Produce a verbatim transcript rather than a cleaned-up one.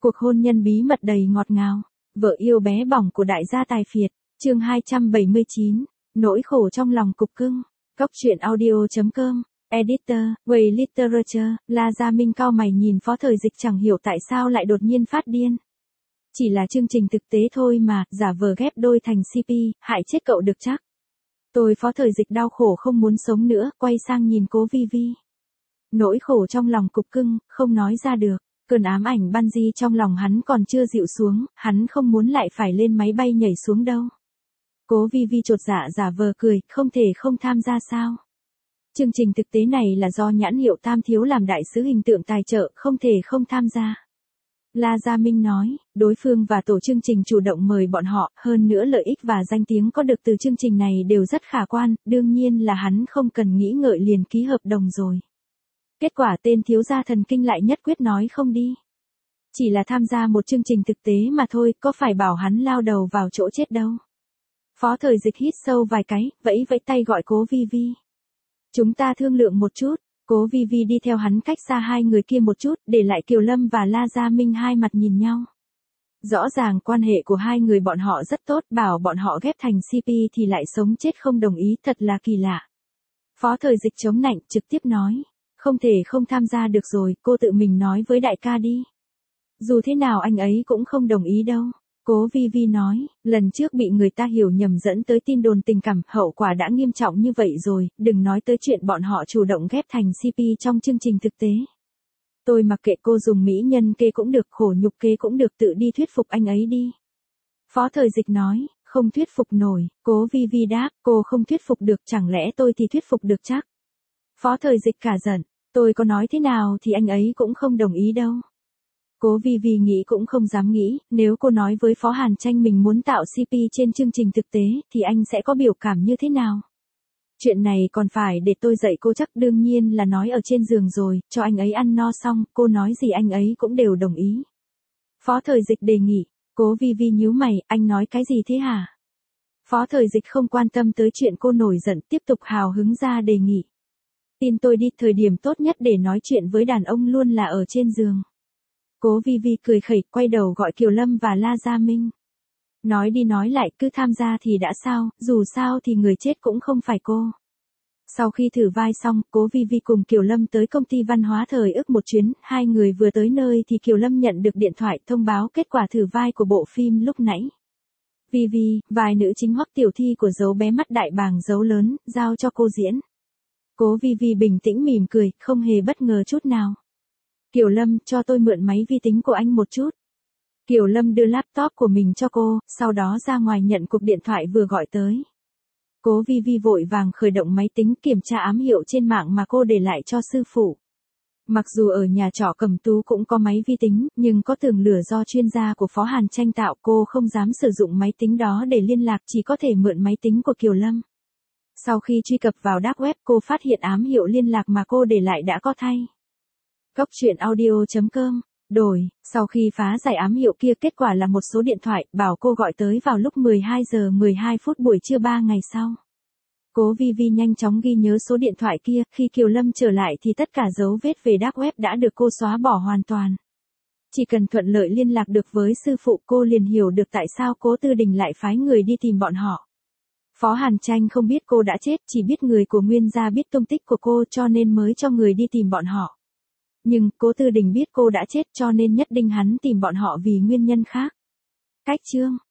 Cuộc hôn nhân bí mật đầy ngọt ngào. Vợ yêu bé bỏng của đại gia tài phiệt. Chương hai trăm bảy mươi chín. Nỗi khổ trong lòng cục cưng. Cóc truyện audio chấm com. Editor, Way Literature. La Gia Minh cau mày nhìn Phó Thời Dịch chẳng hiểu tại sao lại đột nhiên phát điên. Chỉ là chương trình thực tế thôi mà, giả vờ ghép đôi thành xê pê, hại chết cậu được chắc. Tôi Phó Thời Dịch đau khổ không muốn sống nữa, quay sang nhìn Cố Vi Vi. Nỗi khổ trong lòng cục cưng, không nói ra được. Cơn ám ảnh bungee trong lòng hắn còn chưa dịu xuống, hắn không muốn lại phải lên máy bay nhảy xuống đâu. Cố Vi Vi chột dạ giả vờ cười, không thể không tham gia sao. Chương trình thực tế này là do nhãn hiệu Tam Thiếu làm đại sứ hình tượng tài trợ, không thể không tham gia. La Gia Minh nói, đối phương và tổ chương trình chủ động mời bọn họ, hơn nữa lợi ích và danh tiếng có được từ chương trình này đều rất khả quan, đương nhiên là hắn không cần nghĩ ngợi liền ký hợp đồng rồi. Kết quả tên thiếu gia thần kinh lại nhất quyết nói không đi. Chỉ là tham gia một chương trình thực tế mà thôi, có phải bảo hắn lao đầu vào chỗ chết đâu. Phó Thời Dịch hít sâu vài cái, vẫy vẫy tay gọi Cố Vi Vi. Chúng ta thương lượng một chút. Cố Vi Vi đi theo hắn cách xa hai người kia một chút, để lại Kiều Lâm và La Gia Minh hai mặt nhìn nhau. Rõ ràng quan hệ của hai người bọn họ rất tốt, bảo bọn họ ghép thành xê pê thì lại sống chết không đồng ý, thật là kỳ lạ. Phó Thời Dịch chống nạnh, trực tiếp nói. Không thể không tham gia được rồi, cô tự mình nói với đại ca đi. Dù thế nào anh ấy cũng không đồng ý đâu. Cố Vi Vi nói, lần trước bị người ta hiểu nhầm dẫn tới tin đồn tình cảm, hậu quả đã nghiêm trọng như vậy rồi, đừng nói tới chuyện bọn họ chủ động ghép thành xê pê trong chương trình thực tế. Tôi mặc kệ cô dùng mỹ nhân kê cũng được, khổ nhục kê cũng được, tự đi thuyết phục anh ấy đi. Phó Thời Dịch nói, không thuyết phục nổi. Cố Vi Vi đáp, cô không thuyết phục được, chẳng lẽ tôi thì thuyết phục được chắc. Phó Thời Dịch cả giận, tôi có nói thế nào thì anh ấy cũng không đồng ý đâu. Cố Vi Vi nghĩ cũng không dám nghĩ, nếu cô nói với Phó Hàn Tranh mình muốn tạo xê pê trên chương trình thực tế, thì anh sẽ có biểu cảm như thế nào? Chuyện này còn phải để tôi dạy cô chắc, đương nhiên là nói ở trên giường rồi, cho anh ấy ăn no xong, cô nói gì anh ấy cũng đều đồng ý. Phó Thời Dịch đề nghị. Cố Vi Vi nhíu mày, anh nói cái gì thế hả? Phó Thời Dịch không quan tâm tới chuyện cô nổi giận, tiếp tục hào hứng ra đề nghị. Tin tôi đi, thời điểm tốt nhất để nói chuyện với đàn ông luôn là ở trên giường. Cố Vi Vi cười khẩy, quay đầu gọi Kiều Lâm và La Gia Minh. Nói đi nói lại, cứ tham gia thì đã sao, dù sao thì người chết cũng không phải cô. Sau khi thử vai xong, Cố Vi Vi cùng Kiều Lâm tới công ty văn hóa thời ức một chuyến, hai người vừa tới nơi thì Kiều Lâm nhận được điện thoại thông báo kết quả thử vai của bộ phim lúc nãy. Vi Vi, vai nữ chính Hoắc Tiểu Thi của Dấu Bé Mắt Đại Bàng Dấu Lớn, giao cho cô diễn. Cố Vi Vi bình tĩnh mỉm cười, không hề bất ngờ chút nào. Kiều Lâm, cho tôi mượn máy vi tính của anh một chút. Kiều Lâm đưa laptop của mình cho cô, sau đó ra ngoài nhận cuộc điện thoại vừa gọi tới. Cố Vi Vi vội vàng khởi động máy tính kiểm tra ám hiệu trên mạng mà cô để lại cho sư phụ. Mặc dù ở nhà trọ Cẩm Tú cũng có máy vi tính, nhưng có tường lửa do chuyên gia của Phó Hàn Tranh tạo, cô không dám sử dụng máy tính đó để liên lạc, chỉ có thể mượn máy tính của Kiều Lâm. Sau khi truy cập vào dark web, cô phát hiện ám hiệu liên lạc mà cô để lại đã có thay. Cóc truyện audio chấm com. Đổi, sau khi phá giải ám hiệu kia, kết quả là một số điện thoại, bảo cô gọi tới vào lúc mười hai giờ mười hai phút buổi trưa ba ngày sau. Cố Vi Vi nhanh chóng ghi nhớ số điện thoại kia, khi Kiều Lâm trở lại thì tất cả dấu vết về dark web đã được cô xóa bỏ hoàn toàn. Chỉ cần thuận lợi liên lạc được với sư phụ, cô liền hiểu được tại sao Cố Tư Đình lại phái người đi tìm bọn họ. Phó Hàn Tranh không biết cô đã chết, chỉ biết người của Nguyên gia biết tung tích của cô cho nên mới cho người đi tìm bọn họ. Nhưng, Cố Tư Đình biết cô đã chết cho nên nhất định hắn tìm bọn họ vì nguyên nhân khác. Cách chương.